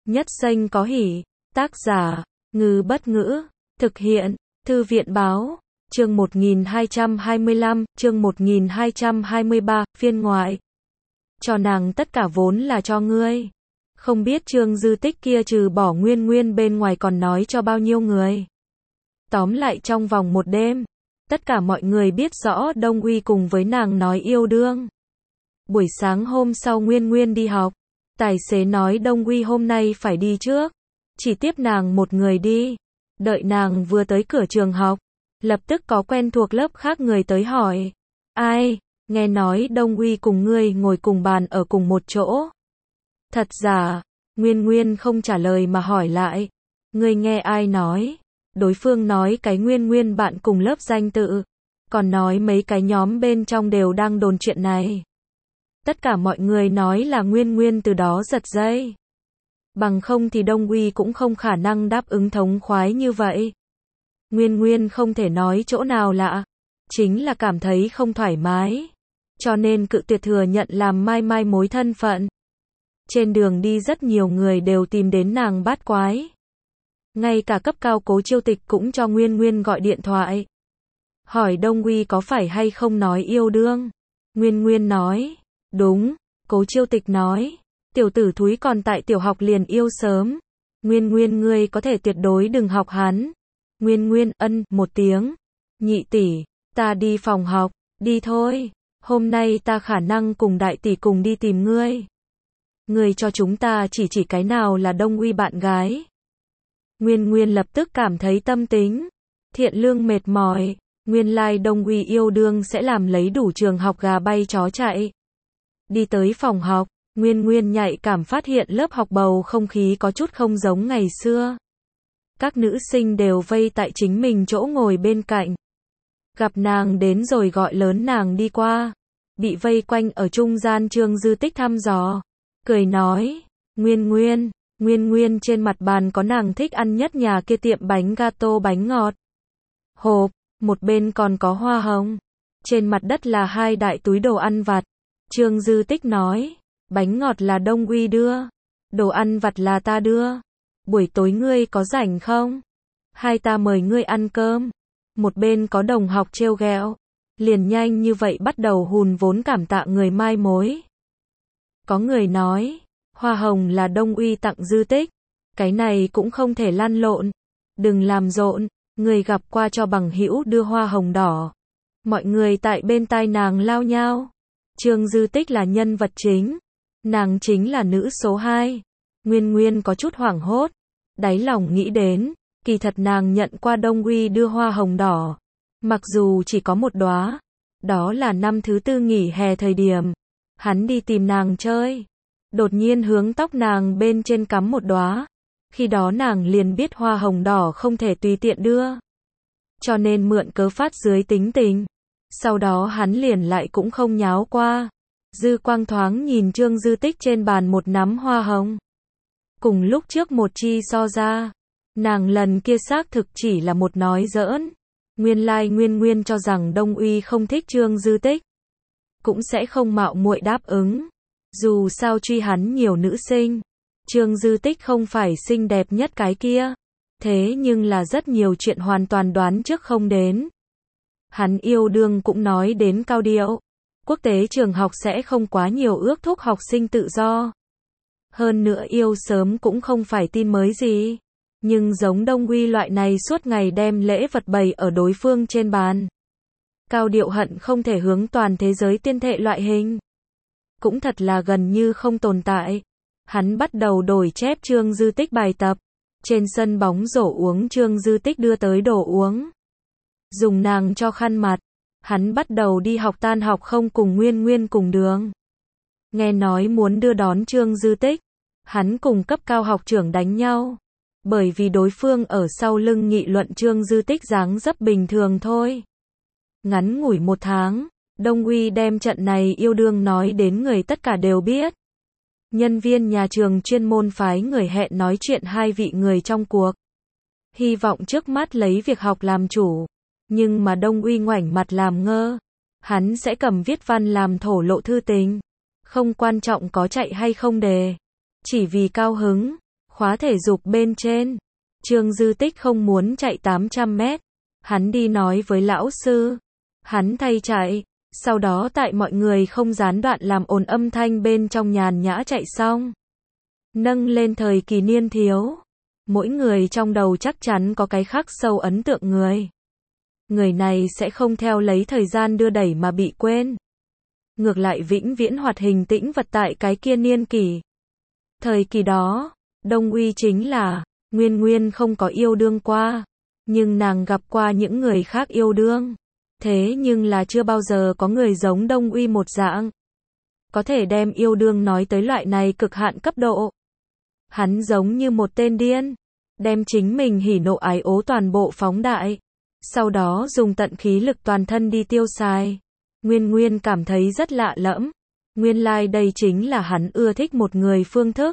Nhất xanh có hỉ. Tác giả, Ngư Bất Ngữ. Thực hiện, Thư viện Báo. Chương 1225, chương 1223, phiên ngoại. Cho nàng tất cả vốn là cho ngươi. Không biết Trương Dư Tích kia trừ bỏ Nguyên Nguyên bên ngoài còn nói cho bao nhiêu người. Tóm lại trong vòng một đêm, tất cả mọi người biết rõ Đông Uy cùng với nàng nói yêu đương. Buổi sáng hôm sau Nguyên Nguyên đi học, tài xế nói Đông Uy hôm nay phải đi trước, chỉ tiếp nàng một người đi. Đợi nàng vừa tới cửa trường học, lập tức có quen thuộc lớp khác người tới hỏi. Ai, nghe nói Đông Uy cùng ngươi ngồi cùng bàn ở cùng một chỗ. Thật giả, Nguyên Nguyên không trả lời mà hỏi lại. Ngươi nghe ai nói? Đối phương nói cái Nguyên Nguyên bạn cùng lớp danh tự. Còn nói mấy cái nhóm bên trong đều đang đồn chuyện này. Tất cả mọi người nói là Nguyên Nguyên từ đó giật dây. Bằng không thì Đông Uy cũng không khả năng đáp ứng thống khoái như vậy. Nguyên Nguyên không thể nói chỗ nào lạ, chính là cảm thấy không thoải mái, cho nên cự tuyệt thừa nhận làm mai mai mối thân phận. Trên đường đi rất nhiều người đều tìm đến nàng bát quái. Ngay cả cấp cao Cố Chiêu Tịch cũng cho Nguyên Nguyên gọi điện thoại. Hỏi Đông Uy có phải hay không nói yêu đương. Nguyên Nguyên nói, đúng. Cố Chiêu Tịch nói, tiểu tử thúi còn tại tiểu học liền yêu sớm. Nguyên Nguyên ngươi có thể tuyệt đối đừng học hắn. Nguyên Nguyên ân một tiếng. Nhị tỷ, ta đi phòng học. Đi thôi, hôm nay ta khả năng cùng đại tỷ cùng đi tìm ngươi. Ngươi cho chúng ta chỉ cái nào là Đông Uy bạn gái. Nguyên Nguyên lập tức cảm thấy tâm tính thiện lương mệt mỏi. Nguyên lai Đông Uy yêu đương sẽ làm lấy đủ trường học gà bay chó chạy. Đi tới phòng học, Nguyên Nguyên nhạy cảm phát hiện lớp học bầu không khí có chút không giống ngày xưa. Các nữ sinh đều vây tại chính mình chỗ ngồi bên cạnh. Gặp nàng đến rồi gọi lớn nàng đi qua. Bị vây quanh ở trung gian Trương Dư Tích thăm dò. Cười nói, Nguyên Nguyên. Nguyên Nguyên trên mặt bàn có nàng thích ăn nhất nhà kia tiệm bánh gato bánh ngọt. Hộp, một bên còn có hoa hồng. Trên mặt đất là hai đại túi đồ ăn vặt. Trương Dư Tích nói, bánh ngọt là Đông Uy đưa. Đồ ăn vặt là ta đưa. Buổi tối ngươi có rảnh không? Hai ta mời ngươi ăn cơm. Một bên có đồng học trêu ghẹo. Liền nhanh như vậy bắt đầu hùn vốn cảm tạ người mai mối. Có người nói, hoa hồng là Đông Uy tặng Dư Tích. Cái này cũng không thể lăn lộn. Đừng làm rộn, người gặp qua cho bằng hữu đưa hoa hồng đỏ. Mọi người tại bên tai nàng lao nhao. Trương Dư Tích là nhân vật chính. Nàng chính là nữ số 2. Nguyên Nguyên có chút hoảng hốt. Đáy lòng nghĩ đến, kỳ thật nàng nhận qua Đông Uy đưa hoa hồng đỏ. Mặc dù chỉ có một đóa. Đó là năm thứ 4 nghỉ hè thời điểm. Hắn đi tìm nàng chơi. Đột nhiên hướng tóc nàng bên trên cắm một đóa. Khi đó nàng liền biết hoa hồng đỏ không thể tùy tiện đưa. Cho nên mượn cớ phát dưới tính tình. Sau đó hắn liền lại cũng không nháo qua. Dư quang thoáng nhìn Trương Dư Tích trên bàn một nắm hoa hồng. Cùng lúc trước một chi so ra. Nàng lần kia xác thực chỉ là một nói giỡn. Nguyên lai Nguyên Nguyên cho rằng Đông Uy không thích Trương Dư Tích. Cũng sẽ không mạo muội đáp ứng. Dù sao truy hắn nhiều nữ sinh. Trương Dư Tích không phải xinh đẹp nhất cái kia. Thế nhưng là rất nhiều chuyện hoàn toàn đoán trước không đến. Hắn yêu đương cũng nói đến cao điệu. Quốc tế trường học sẽ không quá nhiều ước thúc học sinh tự do. Hơn nữa yêu sớm cũng không phải tin mới gì. Nhưng giống Đông Uy loại này suốt ngày đem lễ vật bày ở đối phương trên bàn. Cao điệu hận không thể hướng toàn thế giới tiên thệ loại hình. Cũng thật là gần như không tồn tại. Hắn bắt đầu đổi chép Trương Dư Tích bài tập. Trên sân bóng rổ uống Trương Dư Tích đưa tới đồ uống. Dùng nàng cho khăn mặt. Hắn bắt đầu đi học tan học không cùng Nguyên Nguyên cùng đường. Nghe nói muốn đưa đón Trương Dư Tích. Hắn cùng cấp cao học trưởng đánh nhau. Bởi vì đối phương ở sau lưng nghị luận Trương Dư Tích dáng dấp bình thường thôi. Ngắn ngủi một tháng, Đông Uy đem trận này yêu đương nói đến người tất cả đều biết. Nhân viên nhà trường chuyên môn phái người hẹn nói chuyện hai vị người trong cuộc. Hy vọng trước mắt lấy việc học làm chủ. Nhưng mà Đông Uy ngoảnh mặt làm ngơ. Hắn sẽ cầm viết văn làm thổ lộ thư tình. Không quan trọng có chạy hay không đề. Chỉ vì cao hứng. khóa thể dục bên trên. Trương Dư Tích không muốn chạy 800 mét. Hắn đi nói với lão sư. Hắn thay chạy. Sau đó tại mọi người không gián đoạn làm ồn âm thanh bên trong nhàn nhã chạy xong. Nâng lên thời kỳ niên thiếu. Mỗi người trong đầu chắc chắn có cái khắc sâu ấn tượng người. Người này sẽ không theo lấy thời gian đưa đẩy mà bị quên. Ngược lại vĩnh viễn hoạt hình tĩnh vật tại cái kia niên kỷ. Thời kỳ đó, Đông Uy chính là, Nguyên Nguyên không có yêu đương qua. Nhưng nàng gặp qua những người khác yêu đương. Thế nhưng là chưa bao giờ có người giống Đông Uy một dạng. Có thể đem yêu đương nói tới loại này cực hạn cấp độ. Hắn giống như một tên điên. Đem chính mình hỉ nộ ái ố toàn bộ phóng đại. Sau đó dùng tận khí lực toàn thân đi tiêu xài. Nguyên Nguyên cảm thấy rất lạ lẫm. Nguyên lai đây chính là hắn ưa thích một người phương thức.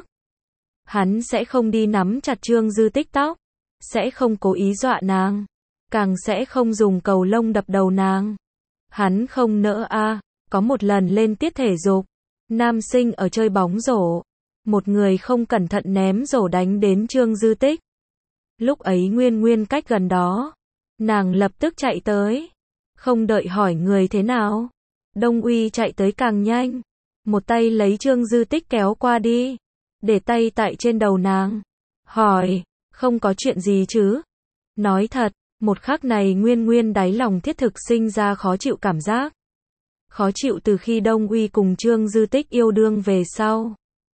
Hắn sẽ không đi nắm chặt Trương Dư Tích tóc. Sẽ không cố ý dọa nàng. Càng sẽ không dùng cầu lông đập đầu nàng. Hắn không nỡ a. Có một lần lên tiết thể dục. Nam sinh ở chơi bóng rổ. Một người không cẩn thận ném rổ đánh đến Trương Dư Tích. Lúc ấy Nguyên Nguyên cách gần đó. Nàng lập tức chạy tới. Không đợi hỏi người thế nào. Đông Uy chạy tới càng nhanh. Một tay lấy Trương Dư Tích kéo qua đi. Để tay tại trên đầu nàng. Hỏi, không có chuyện gì chứ? Nói thật, một khắc này Nguyên Nguyên đáy lòng thiết thực sinh ra khó chịu cảm giác. Khó chịu từ khi Đông Uy cùng Trương Dư Tích yêu đương về sau.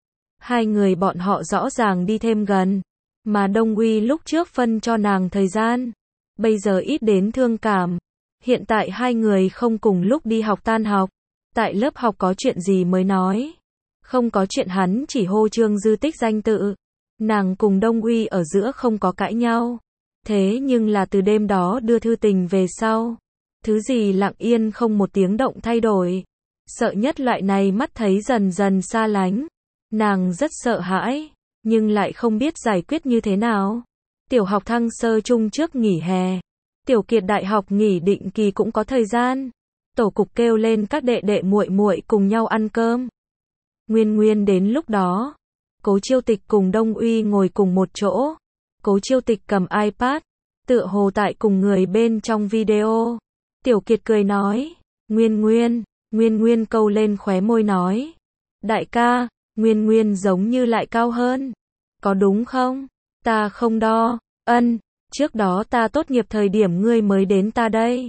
Hai người bọn họ rõ ràng đi thêm gần. Mà Đông Uy lúc trước phân cho nàng thời gian. Bây giờ ít đến thương cảm. Hiện tại hai người không cùng lúc đi học tan học. Tại lớp học có chuyện gì mới nói. Không có chuyện hắn chỉ hô Trương Dư Tích danh tự. Nàng cùng Đông Uy ở giữa không có cãi nhau. Thế nhưng là từ đêm đó đưa thư tình về sau. Thứ gì lặng yên không một tiếng động thay đổi. Sợ nhất loại này mắt thấy dần dần xa lánh. Nàng rất sợ hãi. Nhưng lại không biết giải quyết như thế nào. Tiểu học thăng sơ trung trước nghỉ hè. Tiểu Kiệt đại học nghỉ định kỳ cũng có thời gian. Tổ cục kêu lên các đệ đệ muội muội cùng nhau ăn cơm. Nguyên Nguyên đến lúc đó. Cố Chiêu Tịch cùng Đông Uy ngồi cùng một chỗ. Cố Chiêu Tịch cầm iPad. Tựa hồ tại cùng người bên trong video. Tiểu Kiệt cười nói. Nguyên Nguyên câu lên khóe môi nói. Đại ca, Nguyên Nguyên giống như lại cao hơn. Có đúng không? Ta không đo. Ân, trước đó ta tốt nghiệp thời điểm ngươi mới đến ta đây.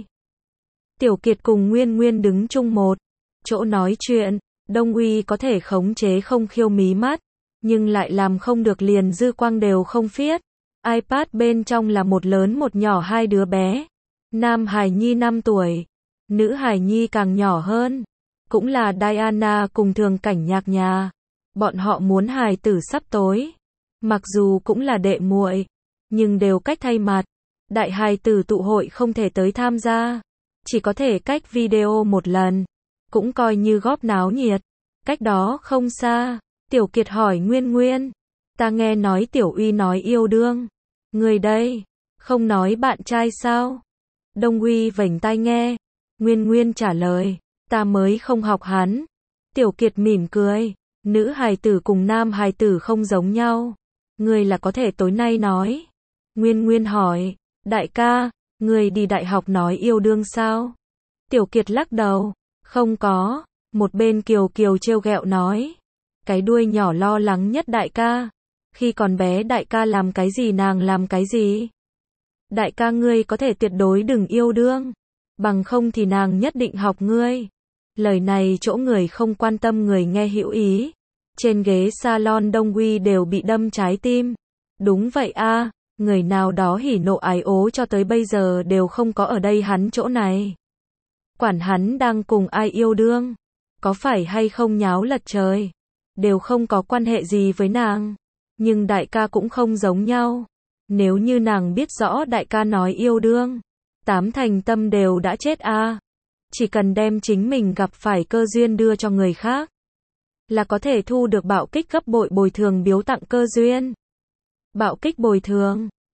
Tiểu Kiệt cùng Nguyên Nguyên đứng chung một chỗ nói chuyện. Đông Uy có thể khống chế không khiêu mí mắt. Nhưng lại làm không được liền dư quang đều không phiết. iPad bên trong là một lớn một nhỏ hai đứa bé. Nam Hải Nhi 5 tuổi. Nữ Hải Nhi càng nhỏ hơn. Cũng là Diana cùng Thường Cảnh Nhạc nhà. Bọn họ muốn hài tử sắp tối. Mặc dù cũng là đệ muội. Nhưng đều cách thay mặt. Đại hài tử tụ hội không thể tới tham gia. Chỉ có thể cách video một lần. Cũng coi như góp náo nhiệt. Cách đó không xa. Tiểu Kiệt hỏi Nguyên Nguyên. Ta nghe nói Tiểu Uy nói yêu đương. Người đây. Không nói bạn trai sao? Đông Uy vểnh tai nghe. Nguyên Nguyên trả lời. Ta mới không học hắn. Tiểu Kiệt mỉm cười. Nữ hài tử cùng nam hài tử không giống nhau. Người là có thể tối nay nói. Nguyên Nguyên hỏi. Đại ca, người đi đại học nói yêu đương sao? Tiểu Kiệt lắc đầu. Không có. Một bên Kiều Kiều trêu ghẹo nói. Cái đuôi nhỏ lo lắng nhất đại ca. Khi còn bé đại ca làm cái gì nàng làm cái gì? Đại ca ngươi có thể tuyệt đối đừng yêu đương. Bằng không thì nàng nhất định học ngươi. Lời này chỗ người không quan tâm người nghe hữu ý. Trên ghế salon Đông Uy đều bị đâm trái tim. Đúng vậy a, người nào đó hỉ nộ ái ố cho tới bây giờ đều không có ở đây hắn chỗ này. Quản hắn đang cùng ai yêu đương. Có phải hay không nháo lật trời. Đều không có quan hệ gì với nàng. Nhưng đại ca cũng không giống nhau. Nếu như nàng biết rõ đại ca nói yêu đương. 8 thành tâm đều đã chết a. Chỉ cần đem chính mình gặp phải cơ duyên đưa cho người khác. Là có thể thu được bạo kích gấp bội bồi thường biếu tặng cơ duyên. Bạo kích bồi thường.